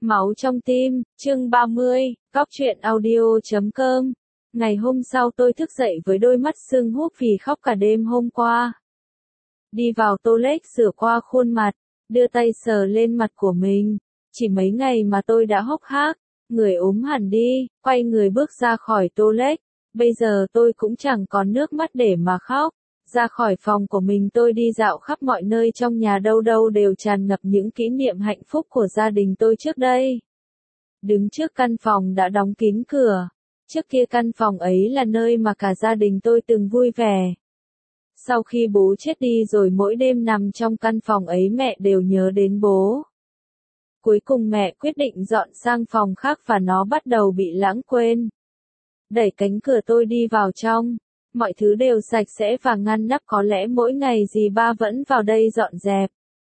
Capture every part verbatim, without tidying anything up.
Máu trong tim, chương ba mươi, góc truyện audio chấm com. Ngày hôm sau tôi thức dậy với đôi mắt sưng húp vì khóc cả đêm hôm qua. Đi vào toilet rửa qua khuôn mặt, đưa tay sờ lên mặt của mình. Chỉ mấy ngày mà tôi đã hốc hác, người ốm hẳn đi, quay người bước ra khỏi toilet. Bây giờ tôi cũng chẳng còn nước mắt để mà khóc. Ra khỏi phòng của mình tôi đi dạo khắp mọi nơi trong nhà, đâu đâu đều tràn ngập những kỷ niệm hạnh phúc của gia đình tôi trước đây. Đứng trước căn phòng đã đóng kín cửa. Trước kia căn phòng ấy là nơi mà cả gia đình tôi từng vui vẻ. Sau khi bố chết đi rồi mỗi đêm nằm trong căn phòng ấy mẹ đều nhớ đến bố. Cuối cùng mẹ quyết định dọn sang phòng khác và nó bắt đầu bị lãng quên. Đẩy cánh cửa tôi đi vào trong. Mọi thứ đều sạch sẽ và ngăn nắp, có lẽ mỗi ngày dì ba vẫn vào đây dọn dẹp.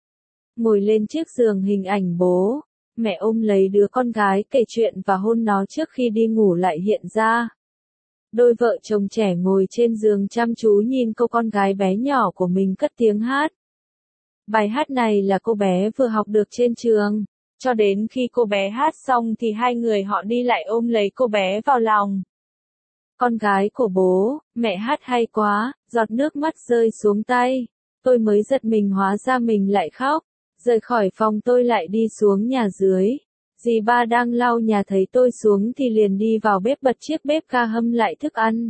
Ngồi lên chiếc giường hình ảnh bố, mẹ ôm lấy đứa con gái kể chuyện và hôn nó trước khi đi ngủ lại hiện ra. Đôi vợ chồng trẻ ngồi trên giường chăm chú nhìn cô con gái bé nhỏ của mình cất tiếng hát. Bài hát này là cô bé vừa học được trên trường. Cho đến khi cô bé hát xong thì hai người họ đi lại ôm lấy cô bé vào lòng. Con gái của bố, mẹ hát hay quá, giọt nước mắt rơi xuống tay. Tôi mới giật mình, hóa ra mình lại khóc. Rời khỏi phòng tôi lại đi xuống nhà dưới. Dì ba đang lau nhà thấy tôi xuống thì liền đi vào bếp bật chiếc bếp ga hâm lại thức ăn.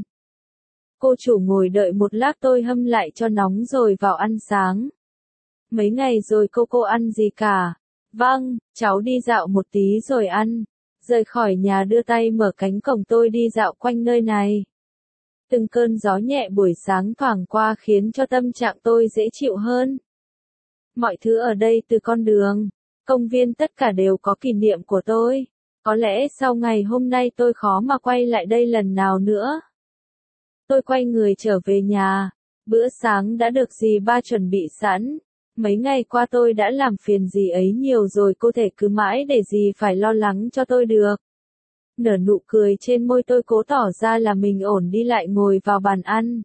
Cô chủ ngồi đợi một lát tôi hâm lại cho nóng rồi vào ăn sáng. Mấy ngày rồi cô cô ăn gì cả? Vâng, cháu đi dạo một tí rồi ăn. Rời khỏi nhà đưa tay mở cánh cổng tôi đi dạo quanh nơi này. Từng cơn gió nhẹ buổi sáng thoảng qua khiến cho tâm trạng tôi dễ chịu hơn. Mọi thứ ở đây, từ con đường, công viên, tất cả đều có kỷ niệm của tôi. Có lẽ sau ngày hôm nay tôi khó mà quay lại đây lần nào nữa. Tôi quay người trở về nhà. Bữa sáng đã được dì ba chuẩn bị sẵn. Mấy ngày qua tôi đã làm phiền dì ấy nhiều rồi, cô thể cứ mãi để dì phải lo lắng cho tôi được. Nở nụ cười trên môi, tôi cố tỏ ra là mình ổn đi lại ngồi vào bàn ăn.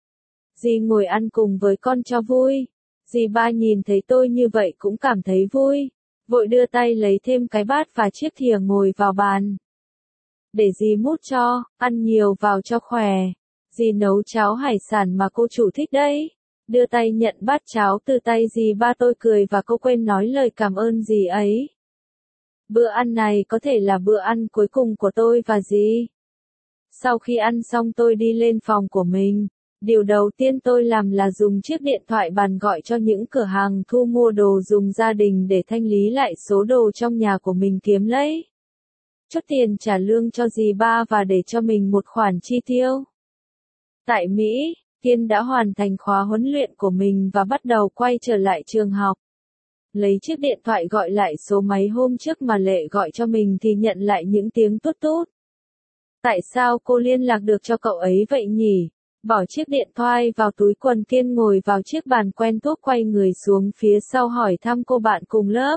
Dì ngồi ăn cùng với con cho vui. Dì ba nhìn thấy tôi như vậy cũng cảm thấy vui. Vội đưa tay lấy thêm cái bát và chiếc thìa ngồi vào bàn. Để dì múc cho, ăn nhiều vào cho khỏe. Dì nấu cháo hải sản mà cô chủ thích đấy. Đưa tay nhận bát cháo từ tay dì ba, tôi cười và cô quên nói lời cảm ơn dì ấy. Bữa ăn này có thể là bữa ăn cuối cùng của tôi và dì. Sau khi ăn xong tôi đi lên phòng của mình. Điều đầu tiên tôi làm là dùng chiếc điện thoại bàn gọi cho những cửa hàng thu mua đồ dùng gia đình để thanh lý lại số đồ trong nhà của mình kiếm lấy. Chốt tiền trả lương cho dì ba và để cho mình một khoản chi tiêu. Tại Mỹ, Kiên đã hoàn thành khóa huấn luyện của mình và bắt đầu quay trở lại trường học. Lấy chiếc điện thoại gọi lại số máy hôm trước mà Lệ gọi cho mình thì nhận lại những tiếng tút tút. Tại sao cô liên lạc được cho cậu ấy vậy nhỉ? Bỏ chiếc điện thoại vào túi quần, Kiên ngồi vào chiếc bàn quen thuộc, quay người xuống phía sau hỏi thăm cô bạn cùng lớp.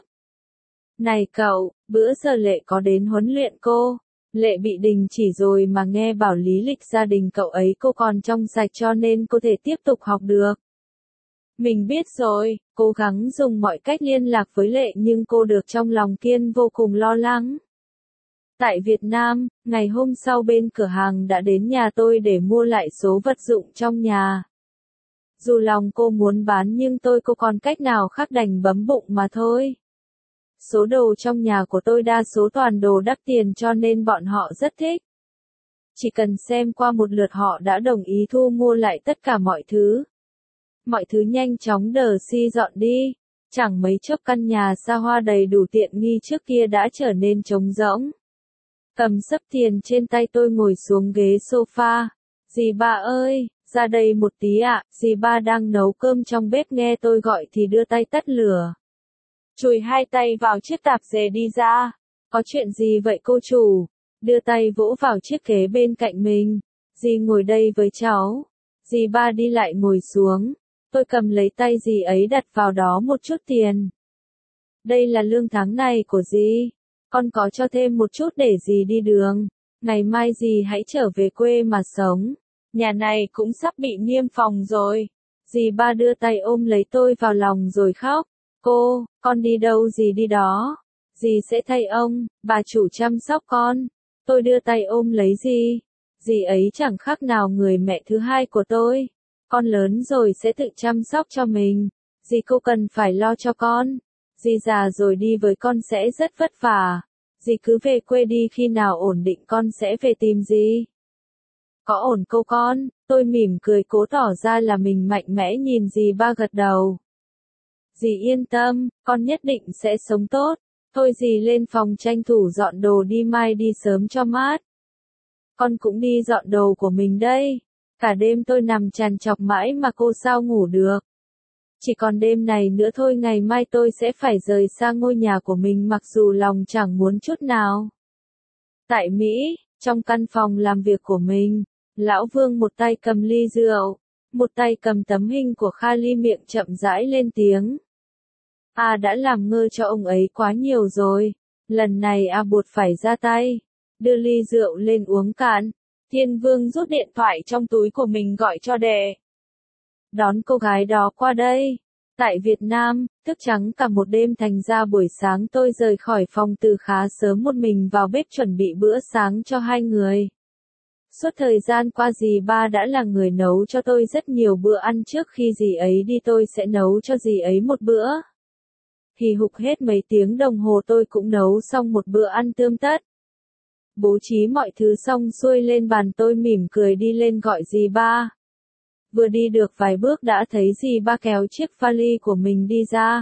Này cậu, bữa giờ Lệ có đến huấn luyện cô? Lệ bị đình chỉ rồi mà, nghe bảo lý lịch gia đình cậu ấy cô còn trong sạch cho nên cô thể tiếp tục học được. Mình biết rồi, cố gắng dùng mọi cách liên lạc với Lệ nhưng cô được trong lòng Kiên vô cùng lo lắng. Tại Việt Nam, ngày hôm sau bên cửa hàng đã đến nhà tôi để mua lại số vật dụng trong nhà. Dù lòng cô muốn bán nhưng tôi cô còn cách nào khác đành bấm bụng mà thôi. Số đồ trong nhà của tôi đa số toàn đồ đắt tiền cho nên bọn họ rất thích. Chỉ cần xem qua một lượt họ đã đồng ý thu mua lại tất cả mọi thứ. Mọi thứ nhanh chóng đờ si dọn đi. Chẳng mấy chốc căn nhà xa hoa đầy đủ tiện nghi trước kia đã trở nên trống rỗng. Cầm xấp tiền trên tay tôi ngồi xuống ghế sofa. Dì ba ơi, ra đây một tí ạ. Dì ba đang nấu cơm trong bếp nghe tôi gọi thì đưa tay tắt lửa. Chùi hai tay vào chiếc tạp dề đi ra. Có chuyện gì vậy cô chủ? Đưa tay vỗ vào chiếc ghế bên cạnh mình. Dì ngồi đây với cháu. Dì ba đi lại ngồi xuống. Tôi cầm lấy tay dì ấy đặt vào đó một chút tiền. Đây là lương tháng này của dì. Con có cho thêm một chút để dì đi đường. Ngày mai dì hãy trở về quê mà sống. Nhà này cũng sắp bị niêm phòng rồi. Dì ba đưa tay ôm lấy tôi vào lòng rồi khóc. Cô, con đi đâu dì đi đó. Dì sẽ thay ông, bà chủ chăm sóc con. Tôi đưa tay ôm lấy dì. Dì ấy chẳng khác nào người mẹ thứ hai của tôi. Con lớn rồi sẽ tự chăm sóc cho mình. Dì cô cần phải lo cho con. Dì già rồi đi với con sẽ rất vất vả. Dì cứ về quê đi, khi nào ổn định con sẽ về tìm dì. Có ổn cô con? Tôi mỉm cười cố tỏ ra là mình mạnh mẽ, nhìn dì ba gật đầu. Dì yên tâm, con nhất định sẽ sống tốt. Thôi dì lên phòng tranh thủ dọn đồ đi, mai đi sớm cho mát. Con cũng đi dọn đồ của mình đây. Cả đêm tôi nằm trằn trọc mãi mà cô sao ngủ được. Chỉ còn đêm này nữa thôi, ngày mai tôi sẽ phải rời xa ngôi nhà của mình, mặc dù lòng chẳng muốn chút nào. Tại Mỹ, trong căn phòng làm việc của mình, Lão Vương một tay cầm ly rượu, một tay cầm tấm hình của Kali, miệng chậm rãi lên tiếng. A đã làm ngơ cho ông ấy quá nhiều rồi. Lần này A buộc phải ra tay. Đưa ly rượu lên uống cạn. Thiên Vương rút điện thoại trong túi của mình gọi cho Đệ. Đón cô gái đó qua đây. Tại Việt Nam, thức trắng cả một đêm, thành ra buổi sáng tôi rời khỏi phòng từ khá sớm, một mình vào bếp chuẩn bị bữa sáng cho hai người. Suốt thời gian qua dì ba đã là người nấu cho tôi rất nhiều bữa ăn, trước khi dì ấy đi tôi sẽ nấu cho dì ấy một bữa. Thì hục hết mấy tiếng đồng hồ tôi cũng nấu xong một bữa ăn tươm tất. Bố trí mọi thứ xong xuôi lên bàn, tôi mỉm cười đi lên gọi dì ba. Vừa đi được vài bước đã thấy dì ba kéo chiếc vali của mình đi ra.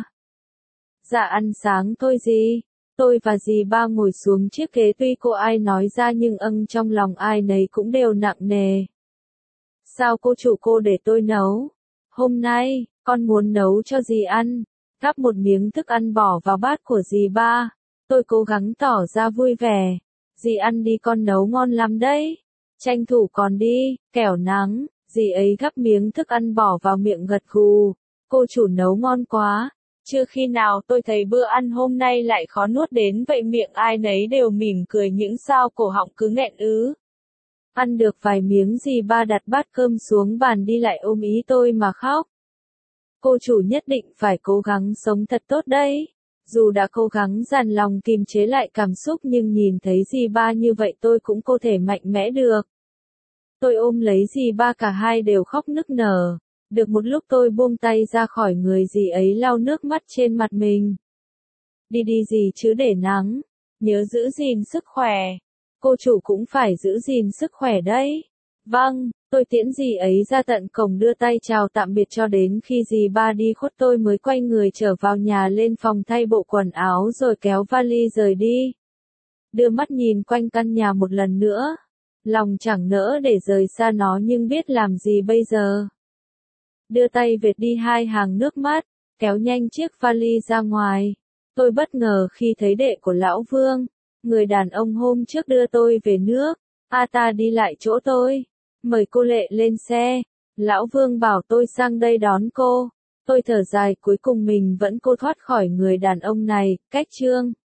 Dạ ăn sáng thôi dì. Tôi và dì ba ngồi xuống chiếc ghế, tuy cô ai nói ra nhưng âng trong lòng ai nấy cũng đều nặng nề. Sao cô chủ, cô để tôi nấu? Hôm nay, con muốn nấu cho dì ăn. Gắp một miếng thức ăn bỏ vào bát của dì ba. Tôi cố gắng tỏ ra vui vẻ. Dì ăn đi, con nấu ngon lắm đấy. Tranh thủ còn đi, kẻo nắng. Dì ấy gắp miếng thức ăn bỏ vào miệng gật gù. Cô chủ nấu ngon quá. Chưa khi nào tôi thấy bữa ăn hôm nay lại khó nuốt đến vậy, miệng ai nấy đều mỉm cười, những sao cổ họng cứ nghẹn ứ. Ăn được vài miếng dì ba đặt bát cơm xuống bàn đi lại ôm ý tôi mà khóc. Cô chủ nhất định phải cố gắng sống thật tốt đấy. Dù đã cố gắng dằn lòng kìm chế lại cảm xúc nhưng nhìn thấy dì ba như vậy tôi cũng có thể mạnh mẽ được. Tôi ôm lấy dì ba, cả hai đều khóc nức nở. Được một lúc tôi buông tay ra khỏi người dì ấy, lau nước mắt trên mặt mình. Đi đi dì chứ để nắng. Nhớ giữ gìn sức khỏe. Cô chủ cũng phải giữ gìn sức khỏe đấy. Vâng, tôi tiễn dì ấy ra tận cổng, đưa tay chào tạm biệt cho đến khi dì ba đi khuất tôi mới quay người trở vào nhà, lên phòng thay bộ quần áo rồi kéo vali rời đi. Đưa mắt nhìn quanh căn nhà một lần nữa. Lòng chẳng nỡ để rời xa nó nhưng biết làm gì bây giờ. Đưa tay vệt đi hai hàng nước mắt, kéo nhanh chiếc vali ra ngoài. Tôi bất ngờ khi thấy Đệ của Lão Vương, người đàn ông hôm trước đưa tôi về nước. A ta đi lại chỗ tôi. Mời cô Lệ lên xe. Lão Vương bảo tôi sang đây đón cô. Tôi thở dài, cuối cùng mình vẫn cô thoát khỏi người đàn ông này. Cách chương